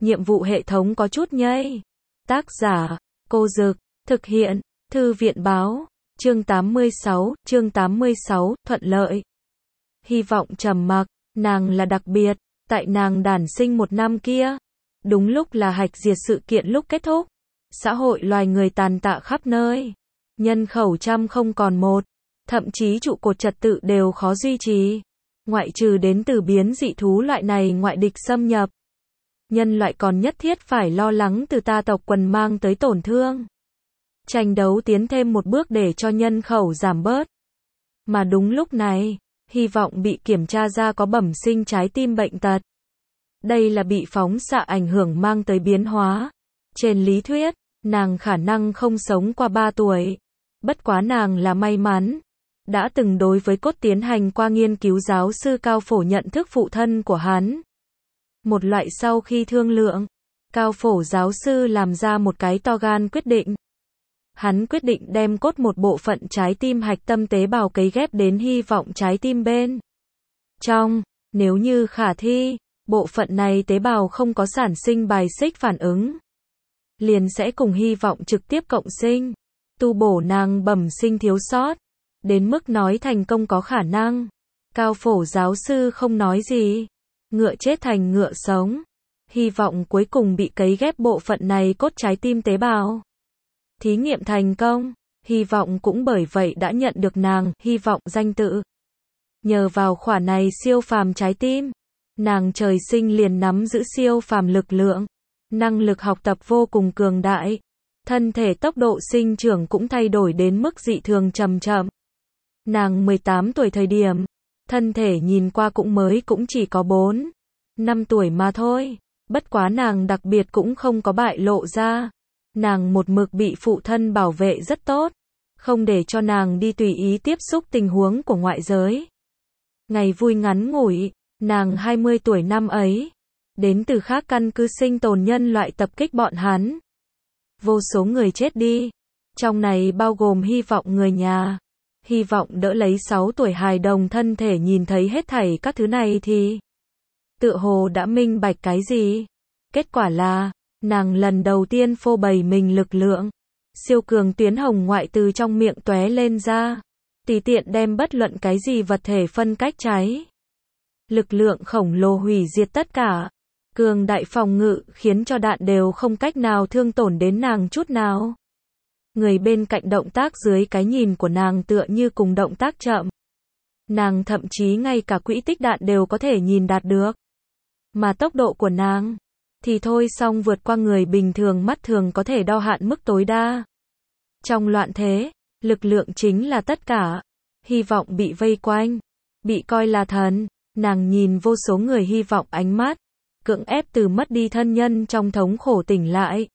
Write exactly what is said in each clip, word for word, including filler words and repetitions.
nhiệm vụ hệ thống có chút nhây. Tác giả, Cô Dực, thực hiện, Thư viện báo, chương tám mươi sáu, chương tám mươi sáu, thuận lợi. Hy vọng trầm mặc, nàng là đặc biệt, tại nàng đản sinh một năm kia. Đúng lúc là hạch diệt sự kiện lúc kết thúc. Xã hội loài người tàn tạ khắp nơi. Nhân khẩu trăm không còn một. Thậm chí trụ cột trật tự đều khó duy trì. Ngoại trừ đến từ biến dị thú loại này ngoại địch xâm nhập. Nhân loại còn nhất thiết phải lo lắng từ ta tộc quần mang tới tổn thương. Tranh đấu tiến thêm một bước để cho nhân khẩu giảm bớt. Mà đúng lúc này, hy vọng bị kiểm tra ra có bẩm sinh trái tim bệnh tật. Đây là bị phóng xạ ảnh hưởng mang tới biến hóa. Trên lý thuyết, nàng khả năng không sống qua ba tuổi. Bất quá nàng là may mắn. Đã từng đối với cốt tiến hành qua nghiên cứu giáo sư Cao Phổ nhận thức phụ thân của hắn. Một loại sau khi thương lượng, Cao Phổ giáo sư làm ra một cái to gan quyết định. Hắn quyết định đem cốt một bộ phận trái tim hạch tâm tế bào cấy ghép đến hy vọng trái tim bên trong, nếu như khả thi, bộ phận này tế bào không có sản sinh bài xích phản ứng, liền sẽ cùng hy vọng trực tiếp cộng sinh, tu bổ nàng bẩm sinh thiếu sót, đến mức nói thành công có khả năng. Cao Phổ giáo sư không nói gì, ngựa chết thành ngựa sống, hy vọng cuối cùng bị cấy ghép bộ phận này cốt trái tim tế bào. Thí nghiệm thành công, hy vọng cũng bởi vậy đã nhận được nàng, hy vọng danh tự. Nhờ vào khỏa này siêu phàm trái tim, nàng trời sinh liền nắm giữ siêu phàm lực lượng, năng lực học tập vô cùng cường đại, thân thể tốc độ sinh trưởng cũng thay đổi đến mức dị thường chậm chậm. Nàng mười tám tuổi thời điểm, thân thể nhìn qua cũng mới cũng chỉ có bốn, năm tuổi mà thôi, bất quá nàng đặc biệt cũng không có bại lộ ra. Nàng một mực bị phụ thân bảo vệ rất tốt, không để cho nàng đi tùy ý tiếp xúc tình huống của ngoại giới. Ngày vui ngắn ngủi, nàng hai mươi tuổi năm ấy, đến từ khác căn cứ sinh tồn nhân loại tập kích bọn hắn. Vô số người chết đi, trong này bao gồm hy vọng người nhà. Hy vọng đỡ lấy sáu tuổi hài đồng thân thể nhìn thấy hết thảy các thứ này thì tựa hồ đã minh bạch cái gì. Kết quả là, nàng lần đầu tiên phô bày mình lực lượng. Siêu cường tuyến hồng ngoại từ trong miệng tóe lên ra. Tùy tiện đem bất luận cái gì vật thể phân cách cháy. Lực lượng khổng lồ hủy diệt tất cả. Cường đại phòng ngự khiến cho đạn đều không cách nào thương tổn đến nàng chút nào. Người bên cạnh động tác dưới cái nhìn của nàng tựa như cùng động tác chậm. Nàng thậm chí ngay cả quỹ tích đạn đều có thể nhìn đạt được. Mà tốc độ của nàng thì thôi xong vượt qua người bình thường mắt thường có thể đo hạn mức tối đa. Trong loạn thế, lực lượng chính là tất cả. Hy vọng bị vây quanh, bị coi là thần, nàng nhìn vô số người hy vọng ánh mắt, cưỡng ép từ mất đi thân nhân trong thống khổ tỉnh lại.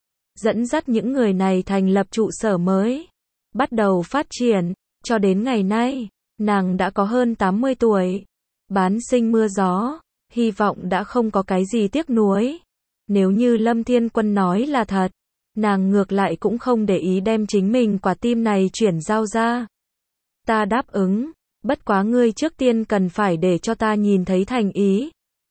Dẫn dắt những người này thành lập trụ sở mới, bắt đầu phát triển, cho đến ngày nay, nàng đã có hơn tám mươi tuổi, bán sinh mưa gió. Hy vọng đã không có cái gì tiếc nuối. Nếu như Lâm Thiên Quân nói là thật, nàng ngược lại cũng không để ý đem chính mình quả tim này chuyển giao ra. Ta đáp ứng, bất quá ngươi trước tiên cần phải để cho ta nhìn thấy thành ý.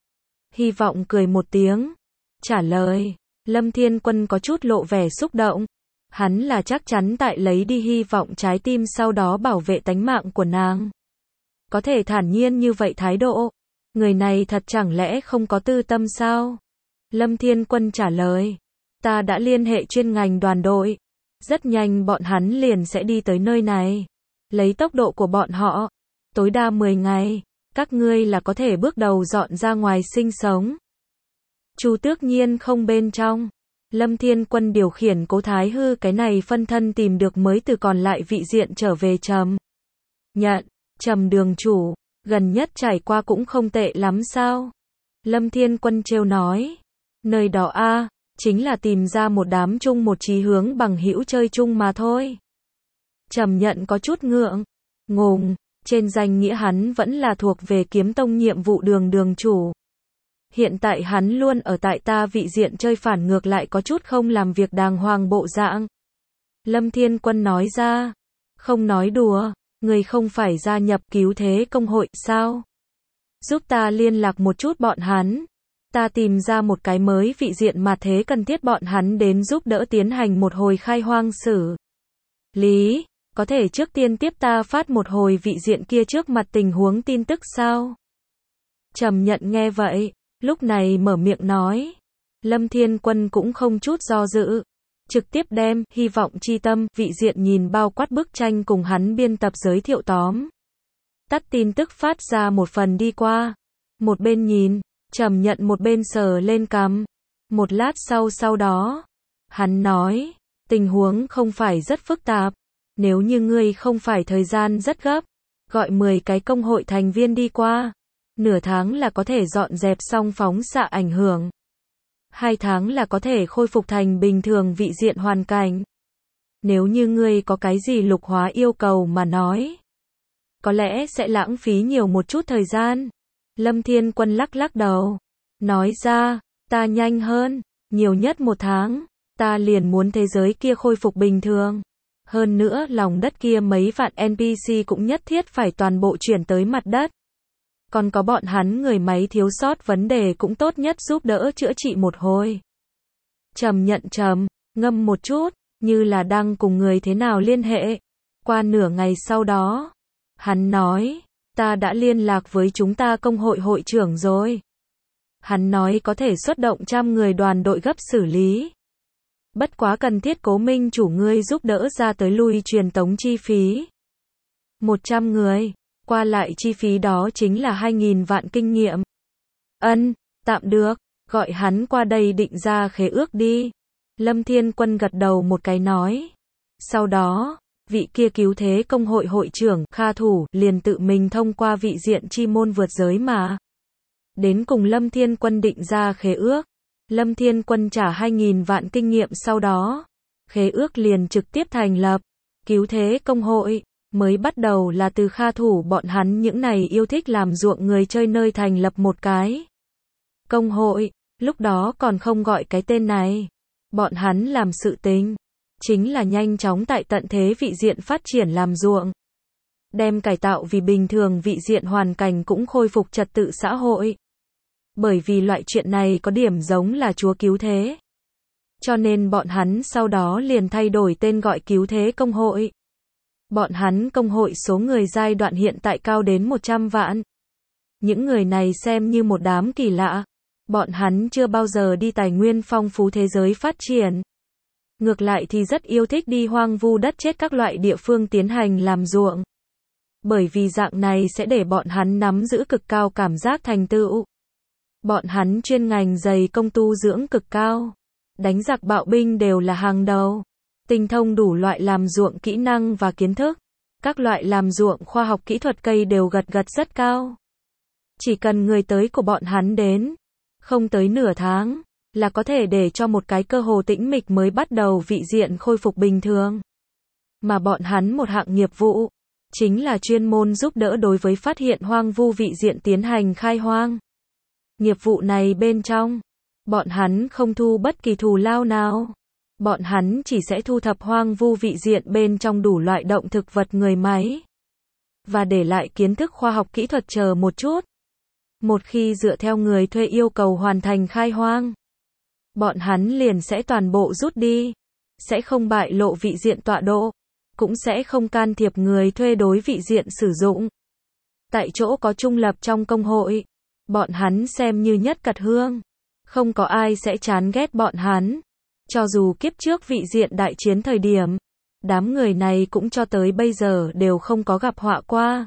Hy vọng cười một tiếng, trả lời. Lâm Thiên Quân có chút lộ vẻ xúc động. Hắn là chắc chắn tại lấy đi hy vọng trái tim sau đó bảo vệ tánh mạng của nàng. Có thể thản nhiên như vậy thái độ. Người này thật chẳng lẽ không có tư tâm sao? Lâm Thiên Quân trả lời. Ta đã liên hệ chuyên ngành đoàn đội. Rất nhanh bọn hắn liền sẽ đi tới nơi này. Lấy tốc độ của bọn họ, tối đa mười ngày, các ngươi là có thể bước đầu dọn ra ngoài sinh sống. Chu Tước Nhiên không bên trong. Lâm Thiên Quân điều khiển Cố Thái Hư cái này phân thân tìm được mới từ còn lại vị diện trở về Trầm Nhận. Trầm đường chủ, gần nhất trải qua cũng không tệ lắm sao? Lâm Thiên Quân trêu nói. Nơi đó a, chính là tìm ra một đám chung một chí hướng bằng hữu chơi chung mà thôi. Trầm Nhận có chút ngượng ngùng, trên danh nghĩa hắn vẫn là thuộc về Kiếm Tông nhiệm vụ đường đường chủ. Hiện tại hắn luôn ở tại ta vị diện chơi phản ngược lại có chút không làm việc đàng hoàng bộ dạng. Lâm Thiên Quân nói ra. Không nói đùa, người không phải gia nhập cứu thế công hội sao? Giúp ta liên lạc một chút bọn hắn. Ta tìm ra một cái mới vị diện mà thế cần thiết bọn hắn đến giúp đỡ tiến hành một hồi khai hoang xử lý. Có thể trước tiên tiếp ta phát một hồi vị diện kia trước mặt tình huống tin tức sao? Trầm Nhận nghe vậy, lúc này mở miệng nói. Lâm Thiên Quân cũng không chút do dự. Trực tiếp đem, hy vọng chi tâm, vị diện nhìn bao quát bức tranh cùng hắn biên tập giới thiệu tóm tắt tin tức phát ra một phần đi qua. Một bên nhìn, Trầm Nhận một bên sờ lên cằm. Một lát sau sau đó, hắn nói, tình huống không phải rất phức tạp. Nếu như ngươi không phải thời gian rất gấp, gọi mười cái công hội thành viên đi qua. Nửa tháng là có thể dọn dẹp xong phóng xạ ảnh hưởng. Hai tháng là có thể khôi phục thành bình thường vị diện hoàn cảnh. Nếu như ngươi có cái gì lục hóa yêu cầu mà nói, có lẽ sẽ lãng phí nhiều một chút thời gian. Lâm Thiên Quân lắc lắc đầu, nói ra, ta nhanh hơn, nhiều nhất một tháng, ta liền muốn thế giới kia khôi phục bình thường. Hơn nữa lòng đất kia mấy vạn en pê xê cũng nhất thiết phải toàn bộ chuyển tới mặt đất. Còn có bọn hắn người máy thiếu sót vấn đề cũng tốt nhất giúp đỡ chữa trị một hồi. Trầm Nhận trầm, ngâm một chút, như là đang cùng người thế nào liên hệ. Qua nửa ngày sau đó, hắn nói, ta đã liên lạc với chúng ta công hội hội trưởng rồi. Hắn nói có thể xuất động trăm người đoàn đội gấp xử lý. Bất quá cần thiết Cố Minh chủ ngươi giúp đỡ ra tới lui truyền tống chi phí. một trăm người, qua lại chi phí đó chính là hai nghìn vạn kinh nghiệm. Ân, tạm được, gọi hắn qua đây định ra khế ước đi. Lâm Thiên Quân gật đầu một cái nói. Sau đó, vị kia cứu thế công hội hội trưởng Kha Thủ liền tự mình thông qua vị diện chi môn vượt giới mà đến cùng Lâm Thiên Quân định ra khế ước. Lâm Thiên Quân trả hai nghìn vạn kinh nghiệm sau đó, khế ước liền trực tiếp thành lập. Cứu thế công hội mới bắt đầu là từ Kha Thủ bọn hắn những này yêu thích làm ruộng người chơi nơi thành lập một cái công hội, lúc đó còn không gọi cái tên này. Bọn hắn làm sự tình chính là nhanh chóng tại tận thế vị diện phát triển làm ruộng, đem cải tạo vì bình thường vị diện hoàn cảnh cũng khôi phục trật tự xã hội. Bởi vì loại chuyện này có điểm giống là Chúa Cứu Thế, cho nên bọn hắn sau đó liền thay đổi tên gọi Cứu Thế Công hội. Bọn hắn công hội số người giai đoạn hiện tại cao đến một trăm vạn. Những người này xem như một đám kỳ lạ. Bọn hắn chưa bao giờ đi tài nguyên phong phú thế giới phát triển. Ngược lại thì rất yêu thích đi hoang vu đất chết các loại địa phương tiến hành làm ruộng. Bởi vì dạng này sẽ để bọn hắn nắm giữ cực cao cảm giác thành tựu. Bọn hắn chuyên ngành dày công tu dưỡng cực cao. Đánh giặc bạo binh đều là hàng đầu. Tinh thông đủ loại làm ruộng kỹ năng và kiến thức. Các loại làm ruộng khoa học kỹ thuật cây đều gật gật rất cao. Chỉ cần người tới của bọn hắn đến, không tới nửa tháng, là có thể để cho một cái cơ hồ tĩnh mịch mới bắt đầu vị diện khôi phục bình thường. Mà bọn hắn một hạng nghiệp vụ, chính là chuyên môn giúp đỡ đối với phát hiện hoang vu vị diện tiến hành khai hoang. Nghiệp vụ này bên trong, bọn hắn không thu bất kỳ thù lao nào. Bọn hắn chỉ sẽ thu thập hoang vu vị diện bên trong đủ loại động thực vật người máy. Và để lại kiến thức khoa học kỹ thuật chờ một chút. Một khi dựa theo người thuê yêu cầu hoàn thành khai hoang, bọn hắn liền sẽ toàn bộ rút đi. Sẽ không bại lộ vị diện tọa độ. Cũng sẽ không can thiệp người thuê đối vị diện sử dụng. Tại chỗ có trung lập trong công hội, bọn hắn xem như nhất cật hương. Không có ai sẽ chán ghét bọn hắn. Cho dù kiếp trước vị diện đại chiến thời điểm, đám người này cũng cho tới bây giờ đều không có gặp họa qua.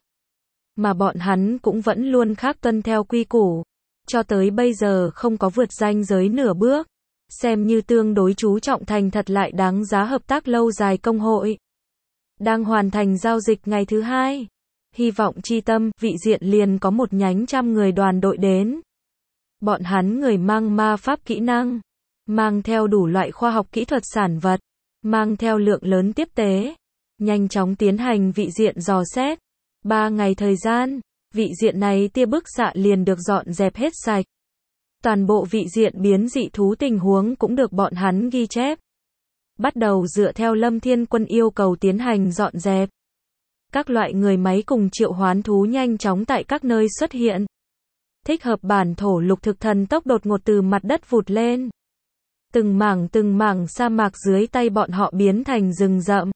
Mà bọn hắn cũng vẫn luôn khác tuân theo quy củ. Cho tới bây giờ không có vượt ranh giới nửa bước. Xem như tương đối chú trọng thành thật lại đáng giá hợp tác lâu dài công hội. Đang hoàn thành giao dịch ngày thứ hai. Hy vọng chi tâm, vị diện liền có một nhánh trăm người đoàn đội đến. Bọn hắn người mang ma pháp kỹ năng. Mang theo đủ loại khoa học kỹ thuật sản vật. Mang theo lượng lớn tiếp tế. Nhanh chóng tiến hành vị diện dò xét. Ba ngày thời gian, vị diện này tia bức xạ liền được dọn dẹp hết sạch. Toàn bộ vị diện biến dị thú tình huống cũng được bọn hắn ghi chép. Bắt đầu dựa theo Lâm Thiên Quân yêu cầu tiến hành dọn dẹp. Các loại người máy cùng triệu hoán thú nhanh chóng tại các nơi xuất hiện. thích hợp bản thổ lục thực thần tốc đột ngột từ mặt đất vụt lên. Từng mảng từng mảng sa mạc dưới tay bọn họ biến thành rừng rậm.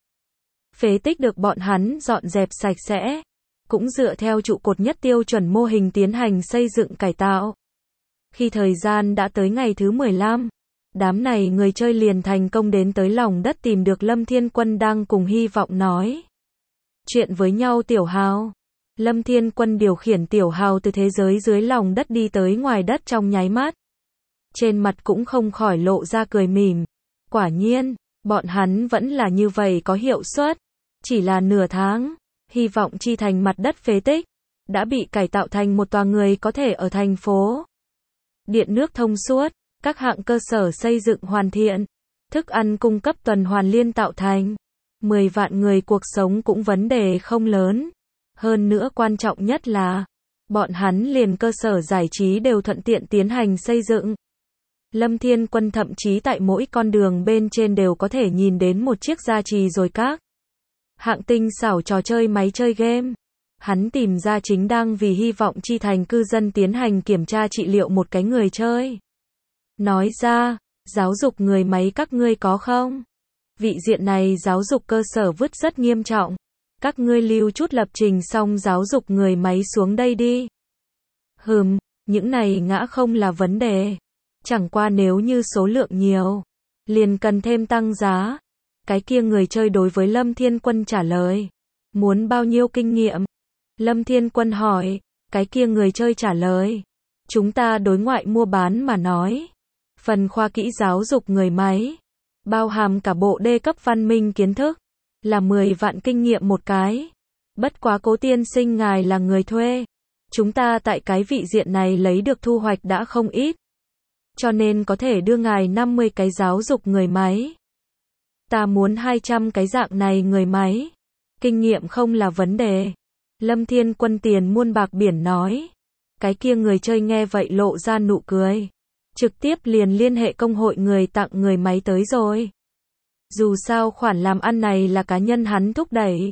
Phế tích được bọn hắn dọn dẹp sạch sẽ, cũng dựa theo trụ cột nhất tiêu chuẩn mô hình tiến hành xây dựng cải tạo. Khi thời gian đã tới ngày thứ mười lăm, đám này người chơi liền thành công đến tới lòng đất tìm được Lâm Thiên Quân đang cùng Hy Vọng nói chuyện với nhau. Tiểu Hào. Lâm Thiên Quân điều khiển Tiểu Hào từ thế giới dưới lòng đất đi tới ngoài đất trong nháy mắt. Trên mặt cũng không khỏi lộ ra cười mỉm. Quả nhiên, bọn hắn vẫn là như vậy có hiệu suất. Chỉ là nửa tháng, Hy Vọng Chi thành mặt đất phế tích, đã bị cải tạo thành một tòa người có thể ở thành phố. Điện nước thông suốt, các hạng cơ sở xây dựng hoàn thiện, thức ăn cung cấp tuần hoàn liên tạo thành. mười vạn người cuộc sống cũng vấn đề không lớn. Hơn nữa quan trọng nhất là, bọn hắn liền cơ sở giải trí đều thuận tiện tiến hành xây dựng. Lâm Thiên Quân thậm chí tại mỗi con đường bên trên đều có thể nhìn đến một chiếc gia trì rồi các hạng tinh xảo trò chơi máy chơi game. Hắn tìm ra chính đang vì Hy Vọng Chi thành cư dân tiến hành kiểm tra trị liệu một cái người chơi. Nói ra, giáo dục người máy các ngươi có không? Vị diện này giáo dục cơ sở vứt rất nghiêm trọng. Các ngươi lưu chút lập trình xong giáo dục người máy xuống đây đi. Hừm, những này ngã không là vấn đề. Chẳng qua nếu như số lượng nhiều, liền cần thêm tăng giá. Cái kia người chơi đối với Lâm Thiên Quân trả lời. Muốn bao nhiêu kinh nghiệm? Lâm Thiên Quân hỏi. Cái kia người chơi trả lời. Chúng ta đối ngoại mua bán mà nói. Phần khoa kỹ giáo dục người máy, bao hàm cả bộ đê cấp văn minh kiến thức, là mười vạn kinh nghiệm một cái. Bất quá Cố tiên sinh ngài là người thuê. Chúng ta tại cái vị diện này lấy được thu hoạch đã không ít. Cho nên có thể đưa ngài năm mươi cái giáo dục người máy. Ta muốn hai trăm cái dạng này người máy. Kinh nghiệm không là vấn đề. Lâm Thiên Quân tiền muôn bạc biển nói. Cái kia người chơi nghe vậy lộ ra nụ cười. Trực tiếp liền liên hệ công hội người tặng người máy tới rồi. Dù sao khoản làm ăn này là cá nhân hắn thúc đẩy.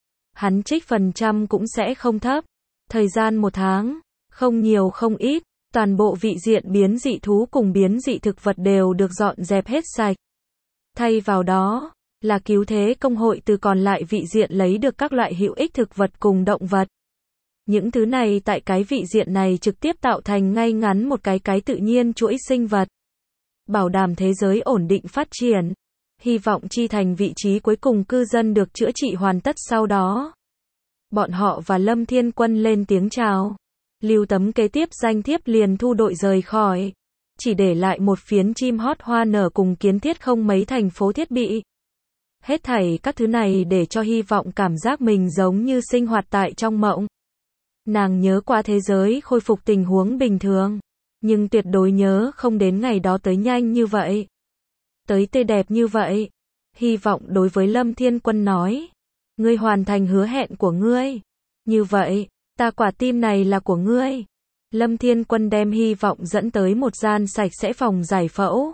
Hắn trích phần trăm cũng sẽ không thấp. Thời gian một tháng, không nhiều không ít, toàn bộ vị diện biến dị thú cùng biến dị thực vật đều được dọn dẹp hết sạch. Thay vào đó, là cứu thế công hội từ còn lại vị diện lấy được các loại hữu ích thực vật cùng động vật. Những thứ này tại cái vị diện này trực tiếp tạo thành ngay ngắn một cái cái tự nhiên chuỗi sinh vật. Bảo đảm thế giới ổn định phát triển. Hy Vọng Chi thành vị trí cuối cùng cư dân được chữa trị hoàn tất sau đó. Bọn họ và Lâm Thiên Quân lên tiếng chào. Lưu tấm kế tiếp danh thiếp liền thu đội rời khỏi. Chỉ để lại một phiến chim hót hoa nở cùng kiến thiết không mấy thành phố thiết bị. Hết thảy các thứ này để cho Hy Vọng cảm giác mình giống như sinh hoạt tại trong mộng. Nàng nhớ qua thế giới khôi phục tình huống bình thường. Nhưng tuyệt đối nhớ không đến ngày đó tới nhanh như vậy. Tới tươi đẹp như vậy. Hy Vọng đối với Lâm Thiên Quân nói. Ngươi hoàn thành hứa hẹn của ngươi. Như vậy, ta quả tim này là của ngươi. Lâm Thiên Quân đem Hy Vọng dẫn tới một gian sạch sẽ phòng giải phẫu.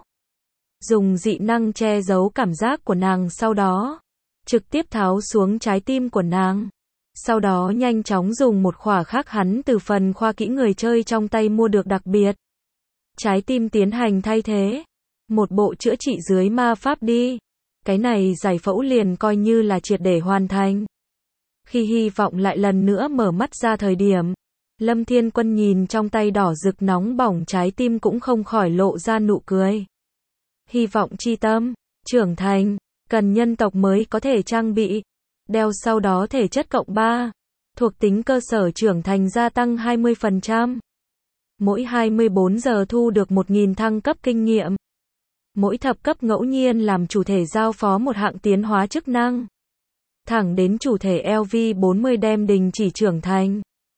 Dùng dị năng che giấu cảm giác của nàng sau đó. Trực tiếp tháo xuống trái tim của nàng. Sau đó nhanh chóng dùng một khỏa khác hắn từ phần khoa kỹ người chơi trong tay mua được đặc biệt. Trái tim tiến hành thay thế. Một bộ chữa trị dưới ma pháp đi. Cái này giải phẫu liền coi như là triệt để hoàn thành. Khi Hy Vọng lại lần nữa mở mắt ra thời điểm. Lâm Thiên Quân nhìn trong tay đỏ rực nóng bỏng trái tim cũng không khỏi lộ ra nụ cười. Hy Vọng chi tâm, trưởng thành, cần nhân tộc mới có thể trang bị. Đeo sau đó thể chất cộng ba. Thuộc tính cơ sở trưởng thành gia tăng hai mươi phần trăm. Mỗi hai mươi bốn giờ thu được một nghìn thăng cấp kinh nghiệm. Mỗi thập cấp ngẫu nhiên làm chủ thể giao phó một hạng tiến hóa chức năng. Thẳng đến chủ thể L V bốn mươi đem đình chỉ trưởng thành.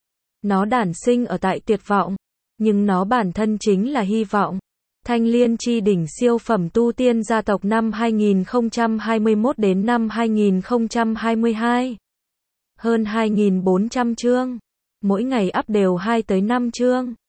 Nó đản sinh ở tại tuyệt vọng. Nhưng nó bản thân chính là hy vọng. Thanh Liên chi đỉnh siêu phẩm tu tiên gia tộc năm hai nghìn không trăm hai mươi mốt đến năm hai nghìn không trăm hai mươi hai. Hơn hai nghìn bốn trăm chương. Mỗi ngày up đều hai tới năm chương.